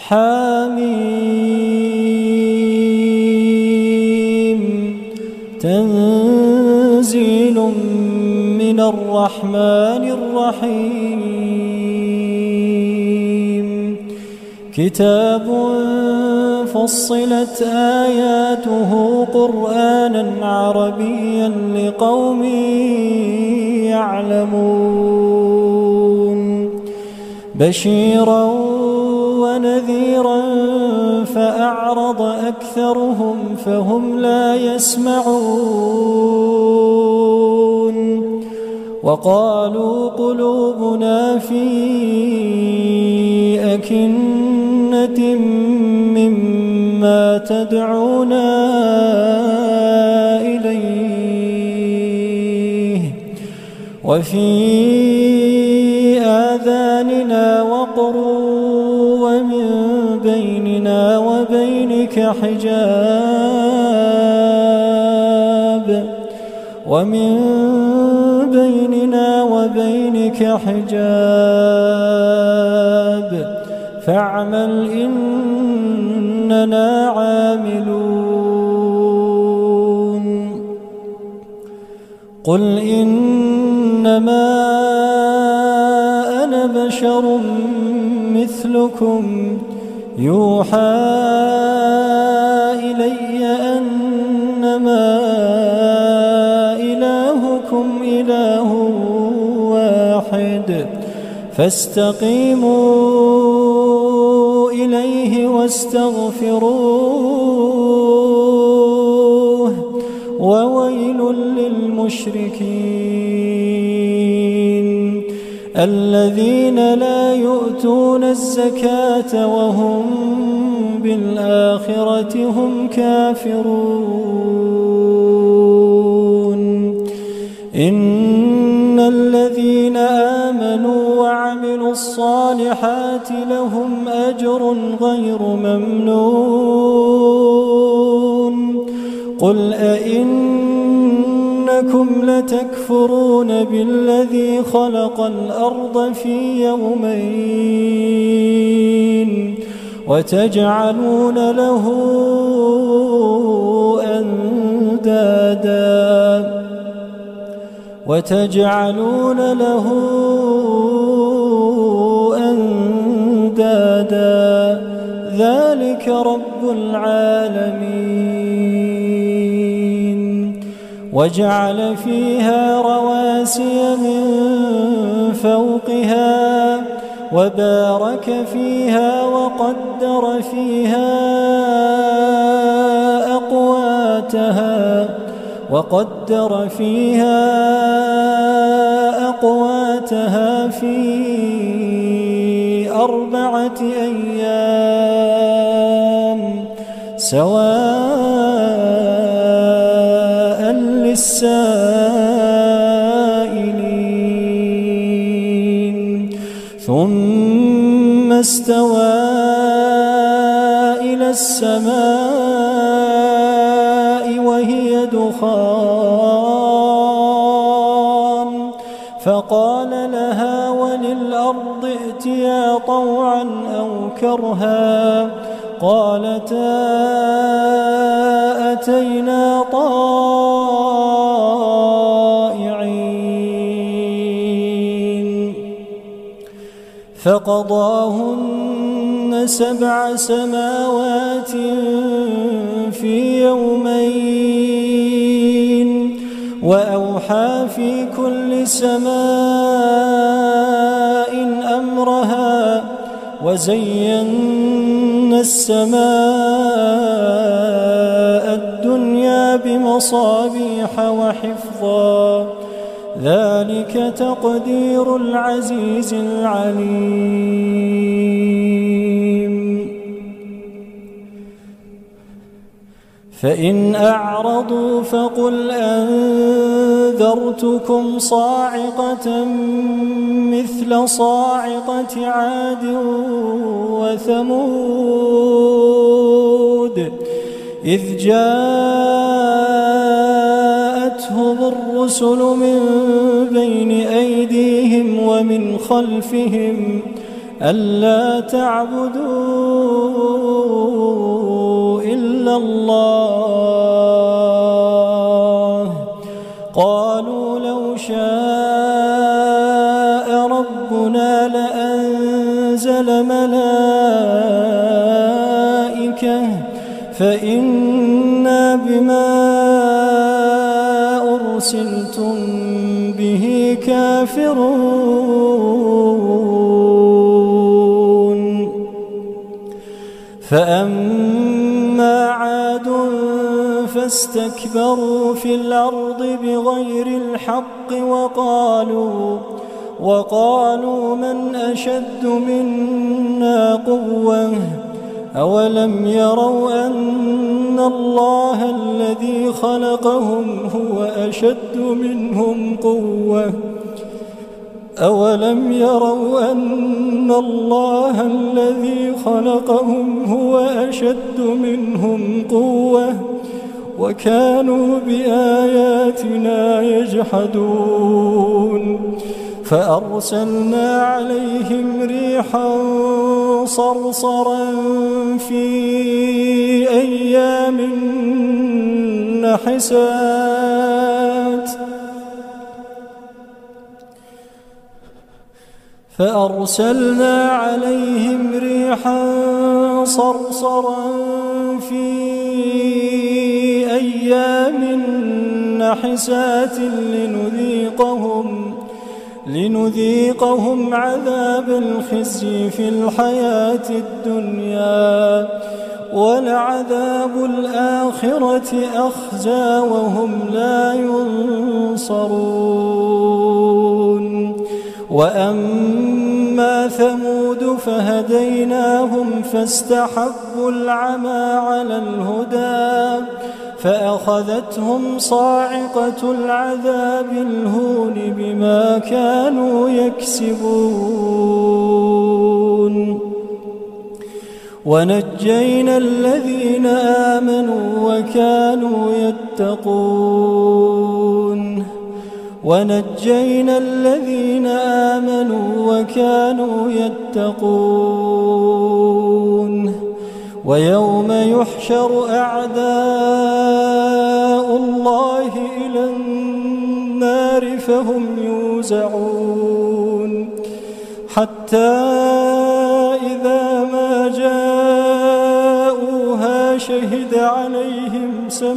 حميم تنزيل من الرحمن الرحيم كتاب فصلت آياته قرآنا عربيا لقوم يعلمون بشيرا ونذيرا فأعرض أكثرهم فهم لا يسمعون وقالوا قلوبنا في أكنة مما تدعونا إليه وفي آذاننا وقر ومن بيننا وبينك حجاب فاعمل إننا عاملون قل إنما أنا بشر مثلكم يوحى إلي أنما إلهكم إله واحد فاستقيموا إليه واستغفروه وويل للمشركين الذين لا يؤتون الزكاة وهم بالآخرة هم كافرون إن الذين آمنوا وعملوا الصالحات لهم أجر غير ممنون قل أئنكم لتكفرون بالذي خلق الأرض في يومين وتجعلون له أندادا ذلك رب العالمين وجعل فيها رواسي من فوقها وبارك فيها وقدر فيها أقواتها في 4 أيام سواء للسائلين ثم استوى إلى السماء وهي دخان فقال لها وللأرض ائتيا طوعا أو كرها قالتا أتينا طائعين فقضاهن 7 سماوات في يومين وأوحى في كل سماء أمرها وزينا السماء الدنيا بمصابيح وحفظا ذلك تقدير العزيز العليم فإن أعرضوا فقل أنذرتكم صاعقة مثل صاعقة عاد وثمود إذ جاءتهم الرسل من بين أيديهم ومن خلفهم ألا تعبدوا إلا الله. قالوا لو شاء ربنا لأنزل ملائكة فإنا بما أرسلتم به كافرون. فأما عاد فاستكبروا في الأرض بغير الحق وقالوا من أشد منا قوة أولم يروا أن الله الذي خلقهم هو أشد منهم قوة أولم يروا أن الله الذي خلقهم هو أشد منهم قوة وكانوا بآياتنا يجحدون. فأرسلنا عليهم ريحا صرصرا في أيام نحسات لنذيقهم عذاب الخزي في الحياة الدنيا ولعذاب الآخرة أخزى وهم لا ينصرون. وأما ثمود فهديناهم فاستحبوا العمى على الهدى فأخذتهم صاعقة العذاب الهون بما كانوا يكسبون. ونجينا الذين آمنوا وكانوا يتقون. ويوم يحشر أعداء الله إلى النار فهم يوزعون حتى إذا ما جاءوها شهد عليهم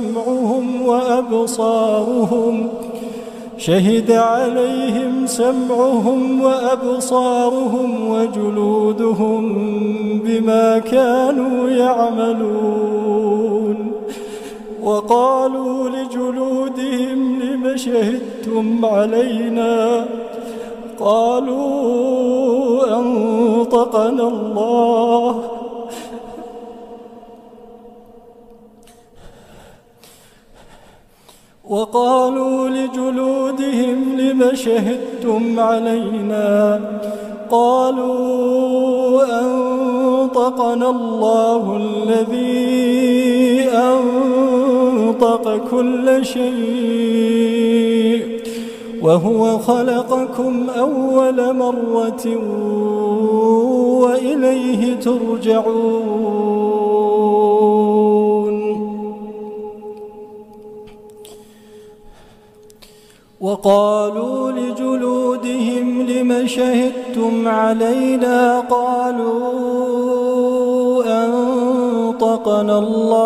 سمعهم وأبصارهم وجلودهم بما كانوا يعملون. وقالوا لجلودهم لم شهدتم علينا قالوا أنطقنا الله الذي أنطق كل شيء وهو خلقكم أول مرة وإليه ترجعون. وقالوا لجلودهم لم شهدتم علينا قالوا أنطقنا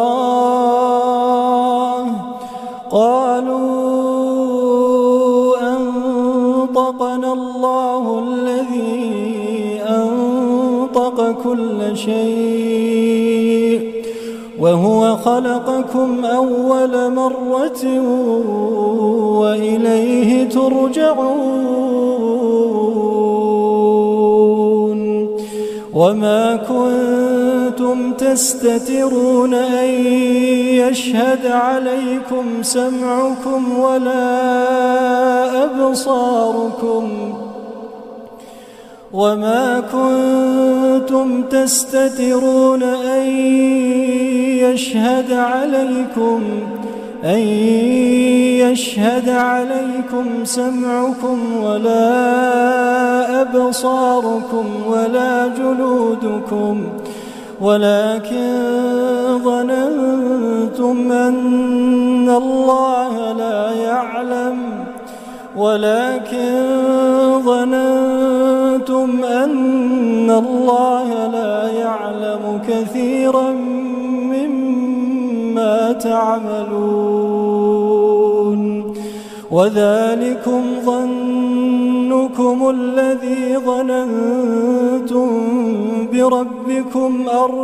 الله الذي أنطق كل شيء وهو خلقكم أول مرة وإليه ترجعون. وما كنتم تستترون أن يشهد عليكم سمعكم ولا أبصاركم أن يشهد عليكم سمعكم ولا أبصاركم ولا جلودكم ولكن ظننتم أن الله لا يعلم كثيرا مما تعملون وذلكم ظنكم الذي ظننتم بربكم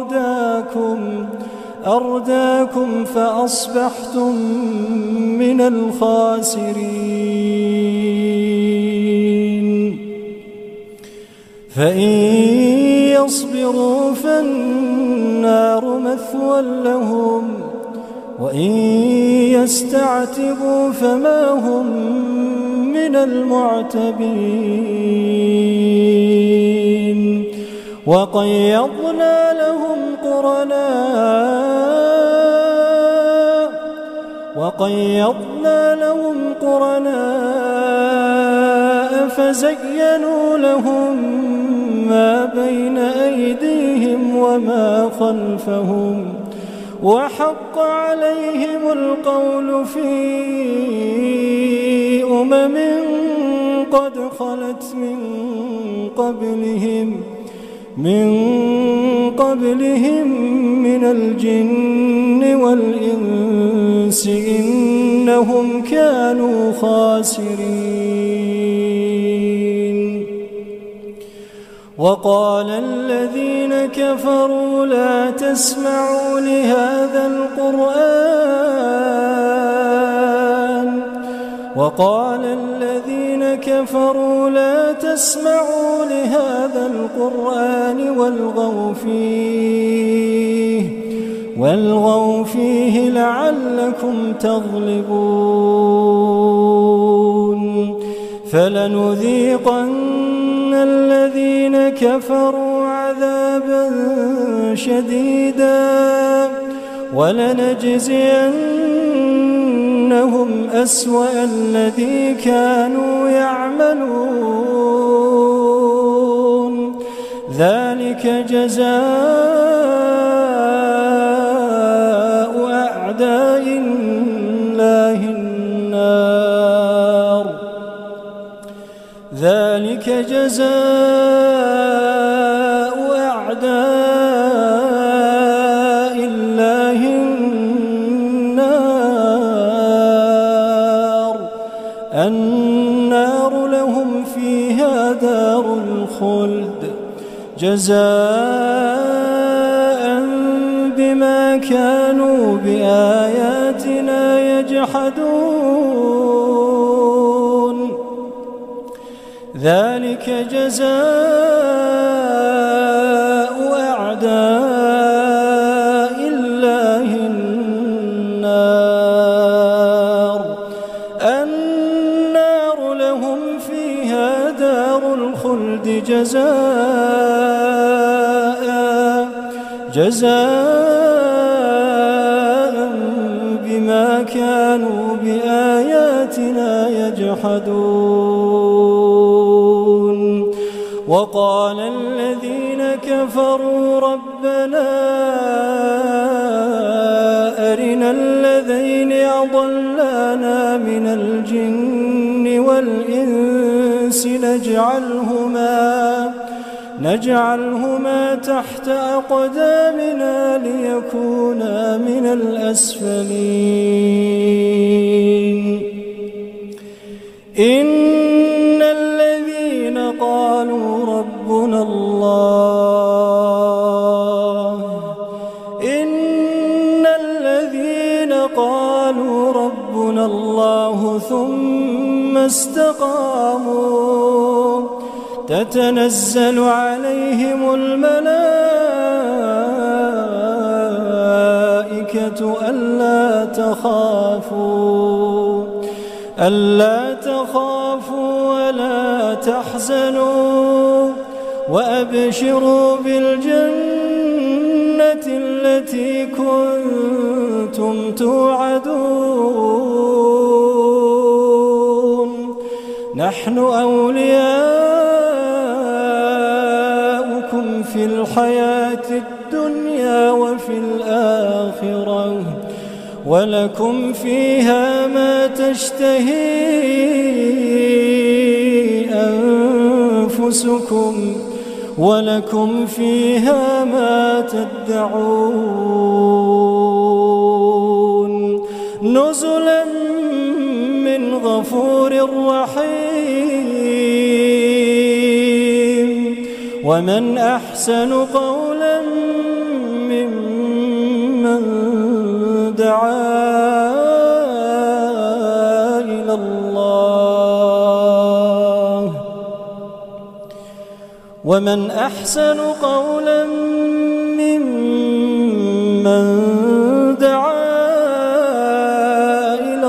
أرداكم فأصبحتم من الخاسرين فإن يصبروا فالنار مثوى لهم وإن يستعتبوا فما هم من المعتبين وقيضنا لهم قرناء فزينوا لهم ما بين أيديهم وما خلفهم وحق عليهم القول في قد خلت من قبلهم من الجن والإنس إنهم كانوا خاسرين وقال الذين كفروا لا تسمعوا لهذا القرآن والغوا فيه لعلكم تغلبون فلنذيقن الذين كفروا عذابا شديدا ولنجزينهم أسوأ الذي كانوا يعملون ذلك جزاء أعداء الله النار لهم فيها دار الخلد جزاء بما كانوا بآياتنا يجحدون ذلك جزاء أعداء الله النار لهم فيها دار الخلد جزاء بما كانوا بآياتنا يجحدون وقال الذين كفروا ربنا أرنا الذين أضلانا من الجن والإنس نجعلهما تحت أقدامنا ليكونا من الأسفلين إن الذين قالوا ربنا الله ثم استقاموا تتنزل عليهم الملائكة ألا تخافوا ولا تحزنوا وأبشروا بالجنة التي كنتم توعدون نحن أولياؤكم في الحياة الدنيا وفي الآخرة ولكم فيها ما تشتهي أنفسكم ولكم فيها ما تدعون نزلا من غفور رحيم ومن أحسن قولا ممن دعا إلى الله ومن أحسن قولا ممن دعا إلى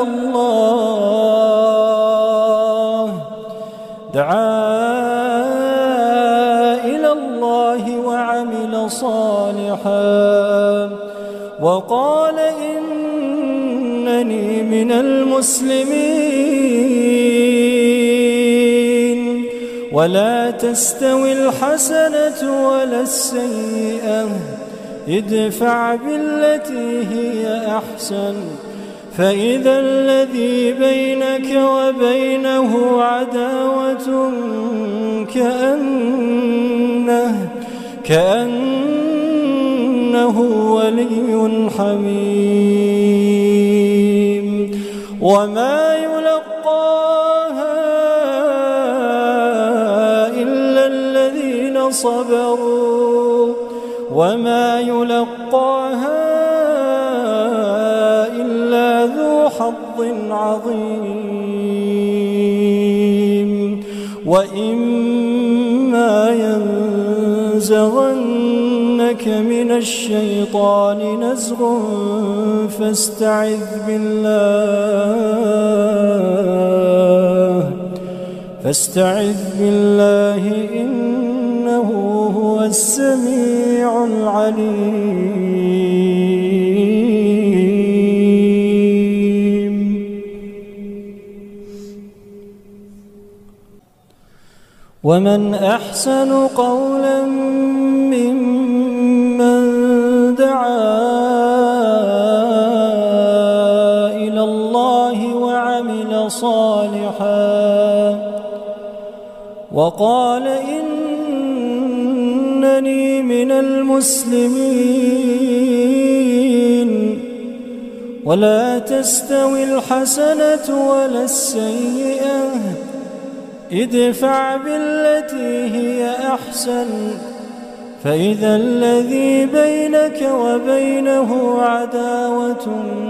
الله وعمل صالحا وقال إنني من المسلمين ولا تستوي الحسنة ولا السيئة ادفع بالتي هي أحسن فإذا الذي بينك وبينه عداوة كأنه ولي حميم وما يلقاها إلا الذين صبروا وما يلقاها إلا ذو حظ عظيم وإما ينزغنك من الشيطان نزغ فاستعذ بالله إنه هو السميع العليم ومن أحسن قولا ممن دعا إلى الله وعمل صالحا وقال إنني من المسلمين ولا تستوي الحسنة ولا السيئة ادفع بالتي هي أحسن فإذا الذي بينك وبينه عداوة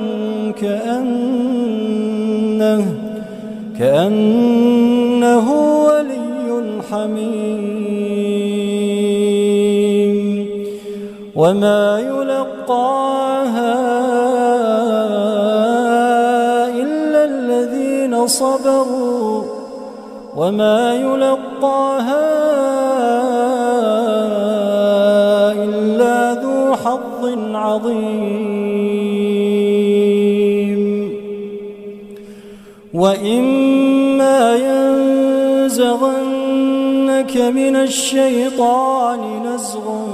كأنه ولي حميم وما يلقاها إلا الذين صبروا وما يلقاها إلا ذو حظ عظيم وإما ينزغنك من الشيطان نزغ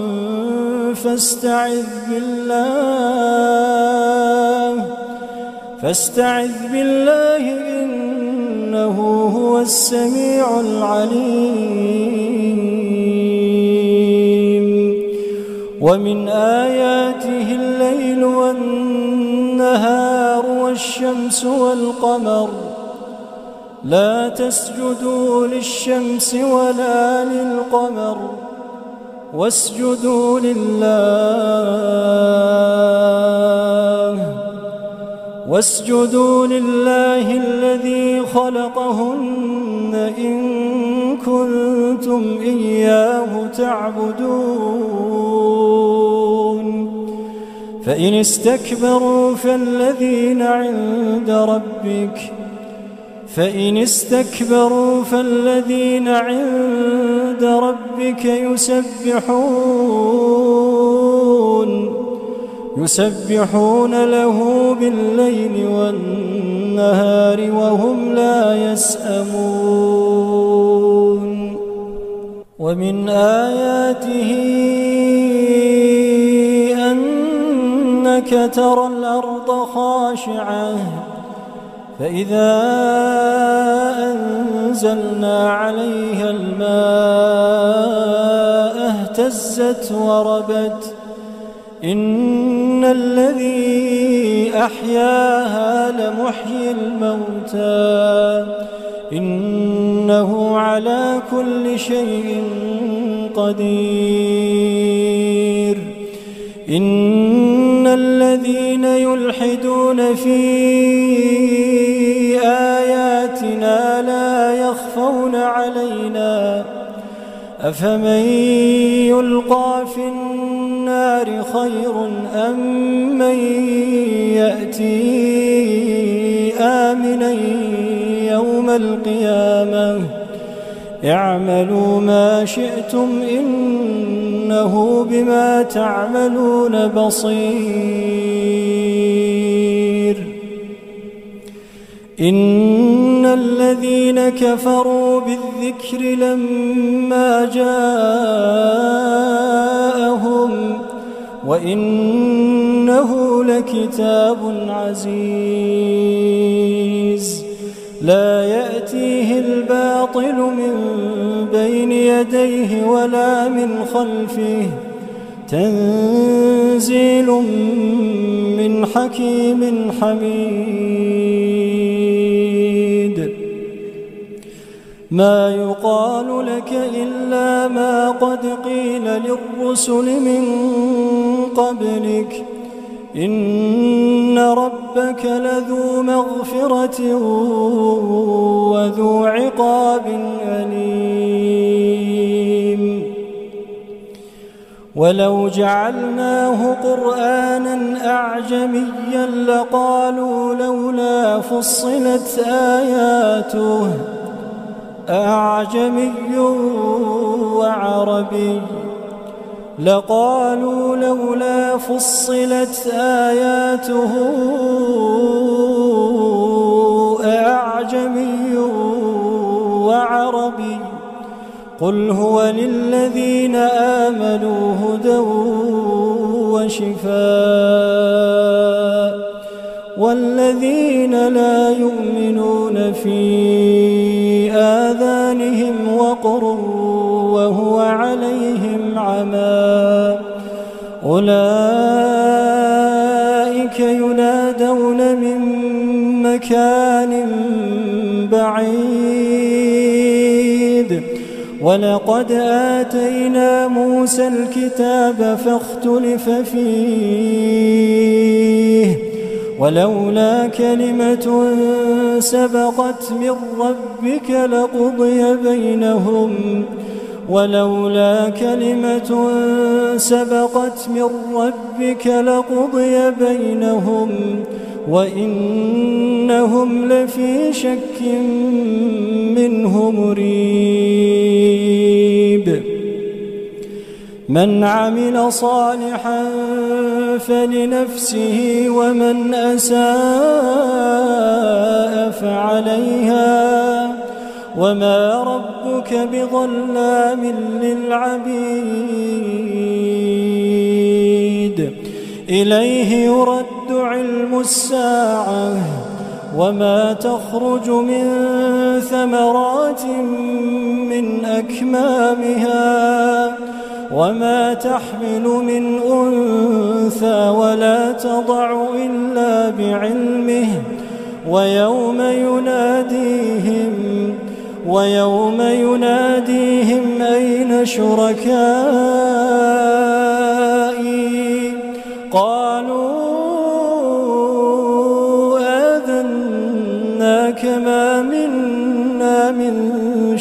فاستعذ بالله إنه هو السميع العليم ومن آياته الليل والنهار والشمس والقمر لا تسجدوا للشمس ولا للقمر واسجدوا لله الذي خلقهن إن كنتم إياه تعبدون فإن استكبروا فالذين عند ربك يسبحون له بالليل والنهار النهار وهم لا يسأمون ومن آياته أنك ترى الأرض خاشعة فإذا أنزلنا عليها الماء اهتزت وربت إن الذي أحياها لمحيي الموتى إنه على كل شيء قدير إن الذين يلحدون في آياتنا لا يخفون علينا أفمن يلقى في النار خير أم من يأتي آمنا يوم القيامة اعملوا ما شئتم إنه بما تعملون بصير إن الذين كفروا بالذكر لما جاءهم وإنه لكتاب عزيز لا يأتيه الباطل من بين يديه ولا من خلفه تنزيل من حكيم حميد ما يقال لك إلا ما قد قيل للرسل من قبلك إن ربك لذو مغفرة وذو عقاب أليم ولو جعلناه قرآنا أعجميا لقالوا لولا فصلت آياته أعجمي وعربي لقالوا لولا فصلت آياته أعجمي وعربي قل هو للذين آمنوا هدى وشفاء والذين لا يؤمنون في آذانهم وقر وهو عليهم عمى أولئك ينادون من مكان بعيد ولقد آتينا موسى الكتاب فاختلف فيه ولولا كلمة سبقت من ربك لقضي بينهم ولولا كلمة سبقت من ربك لقضي بينهم وإنهم لفي شك منه مريب من عمل صالحا فلنفسه ومن أساء فعليها وما ربك بظلام للعبيد إليه يرد علم الساعة وما تخرج من ثمرات من أكمامها وما تحمل من أنثى ولا تضع إلا بعلمه ويوم يناديهم أين شركائي قالوا آذناك ما منا من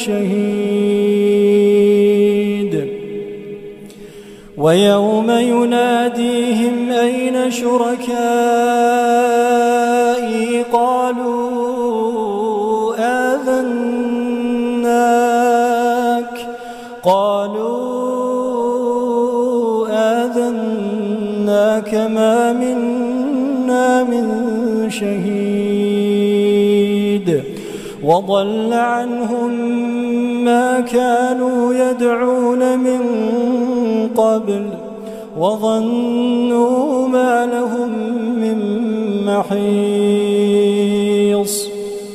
شهيد ويوم يناديهم أين شركائي قالوا آذناك ما منا من شهيد وضل عنهم ما كانوا يدعون من قبل وظنوا ما لهم من محيص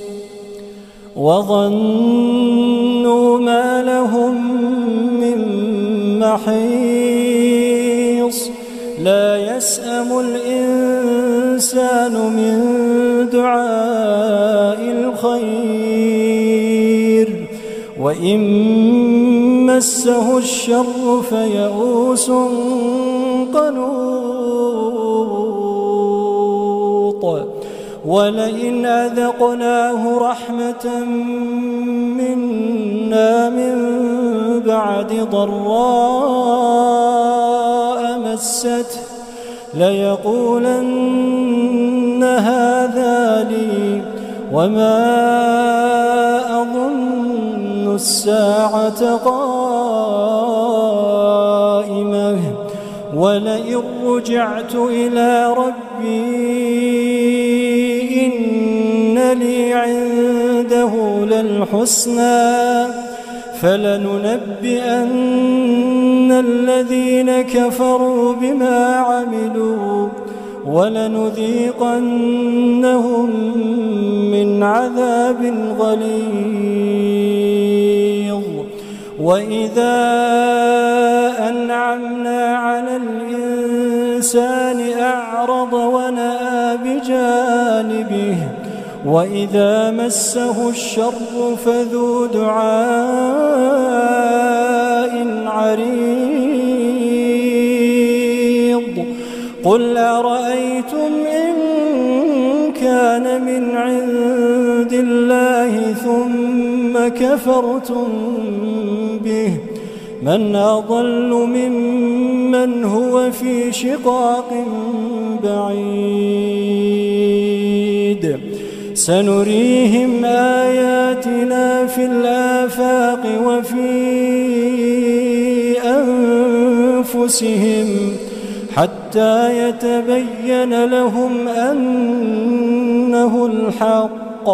لا يسأم الإنسان من دعاء الخير وإن مسه الشر فيئوس قنوط ولئن أذقناه رحمة منا من بعد ضراء مسته ليقولن هذا لي وما أظن الساعة قائمة ولئن رجعت إلى ربي إن لي عنده للحسنى فلننبئن الذين كفروا بما عملوا ولنذيقنهم من عذاب غليظ وإذا أنعمنا على الإنسان أعرض ونأى بجانبه وإذا مسه الشر فذو دعاء عريض قل أرأيتم إن كان من عند الله ثم كفرتم به من أضل ممن هو في شقاق بعيد سنريهم آياتنا في الآفاق وفي أنفسهم حتى يتبين لهم أنه الحق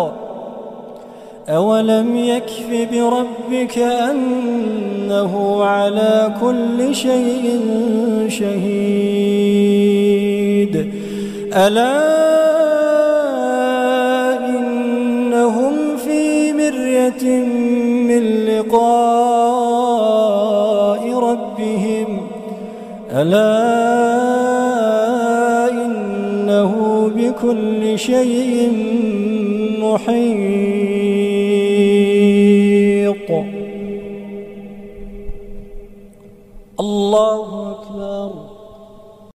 أولم يكف بربك أنه على كل شيء شهيد ألا إنهم في مرية من لقاء ربهم ألا إنه بكل شيء محيط